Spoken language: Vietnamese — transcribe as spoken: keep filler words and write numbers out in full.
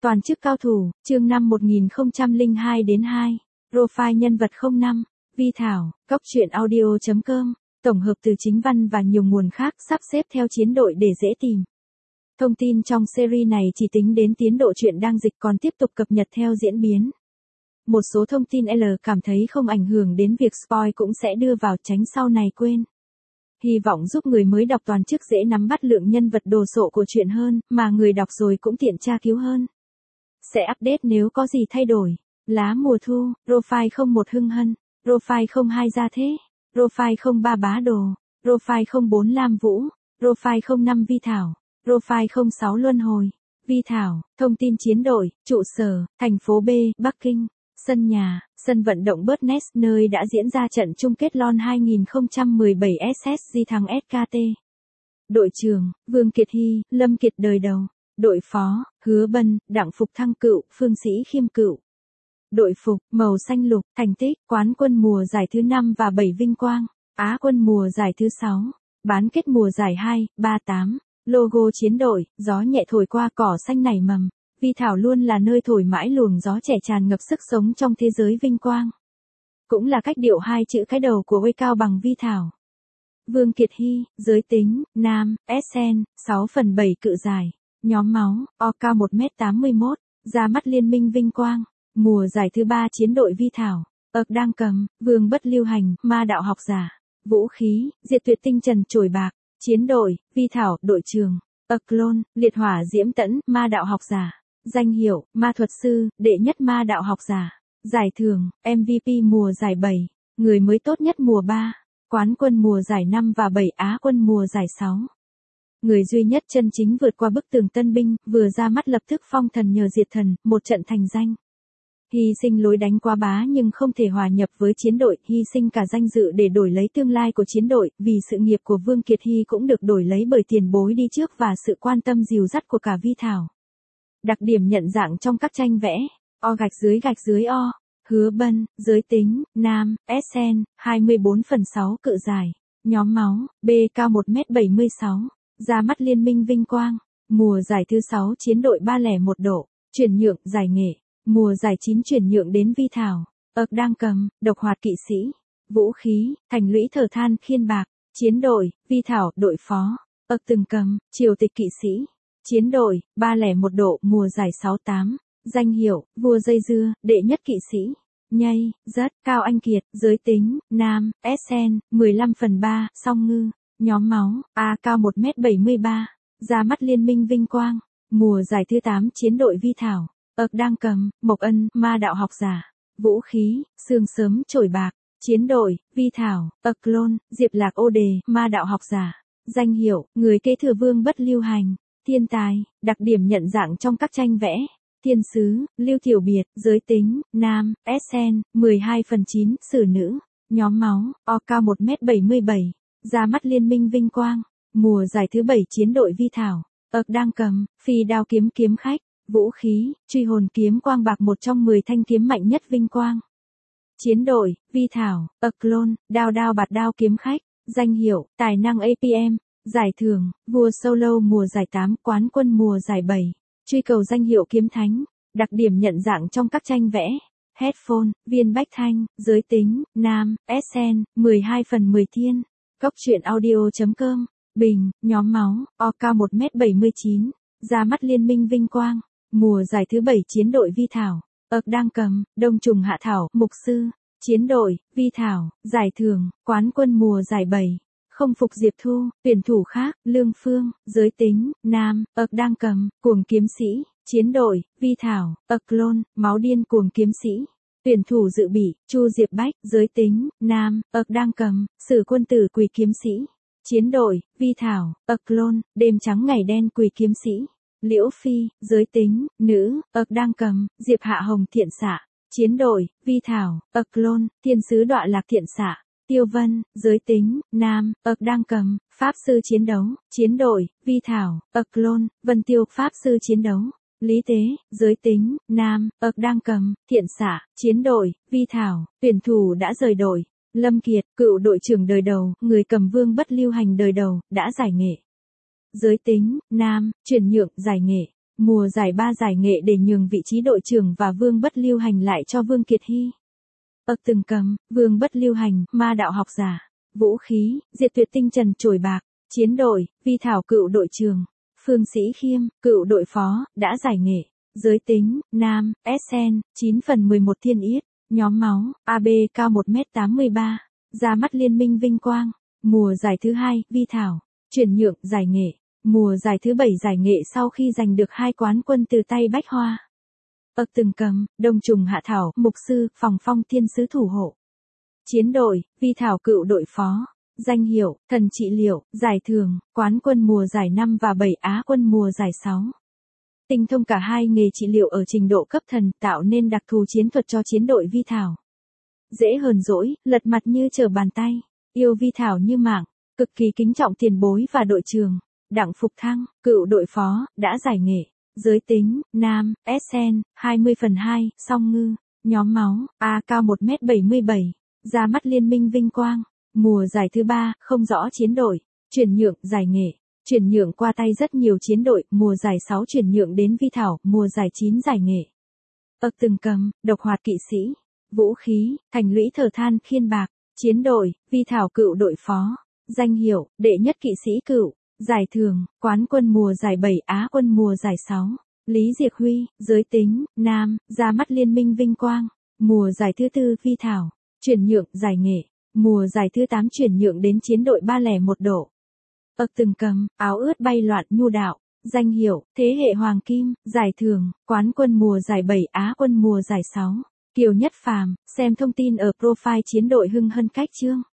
Toàn chức cao thủ, chương năm một nghìn không trăm lẻ hai đến hai. Profile nhân vật không năm. Vi Thảo, Cóc truyện audio chấm com. Tổng hợp từ chính văn và nhiều nguồn khác sắp xếp theo chiến đội để dễ tìm. Thông tin trong series này chỉ tính đến tiến độ truyện đang dịch còn tiếp tục cập nhật theo diễn biến. Một số thông tin L cảm thấy không ảnh hưởng đến việc spoil cũng sẽ đưa vào tránh sau này quên. Hy vọng giúp người mới đọc toàn chức dễ nắm bắt lượng nhân vật đồ sộ của truyện hơn, mà người đọc rồi cũng tiện tra cứu hơn. Sẽ update nếu có gì thay đổi. Lá mùa thu, Profile không một Hưng Hân, Profile không hai Gia Thế, Profile không ba Bá Đồ, Profile không bốn Lam Vũ, Profile không năm Vi Thảo, Profile không sáu Luân Hồi. Vi Thảo, thông tin chiến đội, trụ sở, thành phố B, Bắc Kinh. Sân nhà, sân vận động Birdnest nơi đã diễn ra trận chung kết lon hai không một bảy ét ét giê thắng ét ca tê. Đội trưởng, Vương Kiệt Hy, Lâm Kiệt đời đầu. Đội phó, Hứa Bân, Đặng Phục Thăng Cựu, Phương Sĩ Khiêm Cựu. Đội phục, màu xanh lục, thành tích, quán quân mùa giải thứ năm và bảy vinh quang, Á quân mùa giải thứ sáu, bán kết mùa giải hai, ba, tám. Logo chiến đội, gió nhẹ thổi qua cỏ xanh nảy mầm. Vi Thảo luôn là nơi thổi mãi luồng gió trẻ tràn ngập sức sống trong thế giới vinh quang. Cũng là cách điệu hai chữ cái đầu của Uy Cao Bằng Vi Thảo. Vương Kiệt Hy, giới tính, nam, ét en, sáu phần bảy cự dài, nhóm máu, O cao một mét tám mươi mốt, ra mắt liên minh vinh quang, mùa giải thứ ba chiến đội Vi Thảo, ậc đang cầm, vương bất lưu hành, ma đạo học giả, vũ khí, diệt tuyệt tinh trần chổi bạc, chiến đội, Vi Thảo, đội trường, ậc clone, liệt hỏa diễm tẫn, ma đạo học giả. Danh hiệu, ma thuật sư, đệ nhất ma đạo học giả. Giải thưởng, em vê pê mùa giải bảy, người mới tốt nhất mùa ba, quán quân mùa giải năm và bảy, Á quân mùa giải sáu. Người duy nhất chân chính vượt qua bức tường tân binh, vừa ra mắt lập tức phong thần nhờ diệt thần, một trận thành danh. Hy sinh lối đánh quá bá nhưng không thể hòa nhập với chiến đội, hy sinh cả danh dự để đổi lấy tương lai của chiến đội, vì sự nghiệp của Vương Kiệt Hy cũng được đổi lấy bởi tiền bối đi trước và sự quan tâm dìu dắt của cả Vi Thảo. Đặc điểm nhận dạng trong các tranh vẽ, O gạch dưới gạch dưới O, Hứa Bân, giới tính, nam, ét en, hai mươi bốn phần sáu cự dài, nhóm máu, B cao một mét bảy mươi sáu, ra mắt liên minh vinh quang, mùa giải thứ sáu chiến đội ba không một độ, chuyển nhượng, giải nghệ, mùa giải chín chuyển nhượng đến Vi Thảo, ậc đang cầm, độc hoạt kỵ sĩ, vũ khí, thành lũy thở than khiên bạc, chiến đội, Vi Thảo, đội phó, ậc từng cầm, triều tịch kỵ sĩ. Chiến đội, ba không một độ, mùa giải sáu tám, danh hiệu, vua dây dưa, đệ nhất kỵ sĩ, nhây, rất, Cao Anh Kiệt, giới tính, nam, ét en, mười lăm phần ba, song ngư, nhóm máu, A cao một mét bảy mươi ba, ra mắt liên minh vinh quang, mùa giải thứ tám chiến đội Vi Thảo, ậc đang cầm, Mộc Ân, ma đạo học giả, vũ khí, sương sớm chổi bạc, chiến đội, Vi Thảo, ậc clone, Diệp Lạc Ô Đề, ma đạo học giả, danh hiệu, người kế thừa vương bất lưu hành. Thiên tài, đặc điểm nhận dạng trong các tranh vẽ, thiên sứ, Lưu Tiểu Biệt, giới tính, nam, ét en, mười hai phần chín, xử nữ, nhóm máu, O cao một mét bảy mươi bảy, ra mắt liên minh vinh quang, mùa giải thứ bảy chiến đội Vi Thảo, ậc đang cầm, phi đao kiếm kiếm khách, vũ khí, truy hồn kiếm quang bạc một trong mười thanh kiếm mạnh nhất vinh quang. Chiến đội, Vi Thảo, ậc clone, đao đao bạt đao kiếm khách, danh hiệu, tài năng a pê em. Giải thưởng, vua solo mùa giải tám, quán quân mùa giải bảy, truy cầu danh hiệu kiếm thánh, đặc điểm nhận dạng trong các tranh vẽ, headphone, viên bách thanh, giới tính, nam, ét en, mười hai phần mười thiên, Cóc truyện audio chấm com, Bình, nhóm máu, O cao một mét bảy mươi chín, ra mắt liên minh vinh quang, mùa giải thứ bảy chiến đội Vi Thảo, ậc đang cầm, đông trùng hạ thảo, mục sư, chiến đội, Vi Thảo, giải thưởng, quán quân mùa giải bảy. Không phục Diệp Thu, tuyển thủ khác, Lương Phương, giới tính, nam, ậc đang cầm, cuồng kiếm sĩ, chiến đội, Vi Thảo, ậc clone, máu điên cuồng kiếm sĩ, tuyển thủ dự bị, Chu Diệp Bách, giới tính, nam, ậc đang cầm, sử quân tử quỳ kiếm sĩ, chiến đội, Vi Thảo, ậc clone, đêm trắng ngày đen quỳ kiếm sĩ, Liễu Phi, giới tính, nữ, ậc đang cầm, Diệp Hạ Hồng thiện xạ, chiến đội, Vi Thảo, ậc clone, thiên sứ đọa lạc thiện xạ. Tiêu Vân, giới tính, nam, ậc đang cầm, pháp sư chiến đấu, chiến đội, Vi Thảo, ậc clone, Vân Tiêu, pháp sư chiến đấu, Lý Tế, giới tính, nam, ậc đang cầm, thiện xạ, chiến đội, Vi Thảo, tuyển thủ đã rời đội, Lâm Kiệt, cựu đội trưởng đời đầu, người cầm vương bất lưu hành đời đầu, đã giải nghệ. Giới tính, nam, chuyển nhượng, giải nghệ, Mùa giải ba giải nghệ để nhường vị trí đội trưởng và Vương Bất Lưu Hành lại cho Vương Kiệt Hy. Ậc từng cầm, Vương Bất Lưu Hành, ma đạo học giả. Vũ khí, diệt tuyệt tinh trần chổi bạc. Chiến đội, Vi Thảo cựu đội trưởng. Phương Sĩ Khiêm, cựu đội phó, đã giải nghệ. Giới tính, nam, ét en, chín phần mười một Thiên Yết. Nhóm máu, a bê cao một mét tám mươi ba. Ra mắt Liên minh Vinh Quang. Mùa giải thứ hai, Vi Thảo. Chuyển nhượng, giải nghệ. Mùa giải thứ bảy giải nghệ sau khi giành được hai quán quân từ tay Bách Hoa. Ậc từng cầm, Đông Trùng Hạ Thảo, mục sư, phòng phong thiên sứ thủ hộ. Chiến đội, Vi Thảo cựu đội phó. Danh hiệu, thần trị liệu, giải thưởng, quán quân mùa giải năm và bảy Á quân mùa giải sáu. Tinh thông cả hai nghề trị liệu ở trình độ cấp thần tạo nên đặc thù chiến thuật cho chiến đội Vi Thảo. Dễ hờn dỗi, lật mặt như trở bàn tay. Yêu Vi Thảo như mạng, cực kỳ kính trọng tiền bối và đội trưởng. Đặng Phục Thăng, cựu đội phó, đã giải nghệ. Giới tính, nam, ét en, hai mươi phần hai, song ngư. Nhóm máu, A cao một mét bảy mươi bảy. Ra mắt Liên minh Vinh Quang. Mùa giải thứ ba, không rõ chiến đội. Chuyển nhượng, giải nghệ. Chuyển nhượng qua tay rất nhiều chiến đội. Mùa giải sáu chuyển nhượng đến Vi Thảo. Mùa giải chín giải nghệ. Ậc từng cầm, độc hoạt kỵ sĩ. Vũ khí, thành lũy thờ than khiên bạc. Chiến đội, Vi Thảo cựu đội phó. Danh hiệu, đệ nhất kỵ sĩ cựu. Giải thưởng, quán quân mùa giải bảy Á quân mùa giải sáu. Lý Diệc Huy, giới tính, nam, ra mắt Liên minh Vinh Quang. Mùa giải thứ tư Vi Thảo. Chuyển nhượng, giải nghệ. Mùa giải thứ tám chuyển nhượng đến chiến đội ba không một độ. Ậc từng cầm, áo ướt bay loạn nhu đạo. Danh hiệu, thế hệ hoàng kim, giải thưởng, quán quân mùa giải bảy Á quân mùa giải sáu. Kiều Nhất Phàm, xem thông tin ở profile chiến đội Hưng Hân Cách Chương.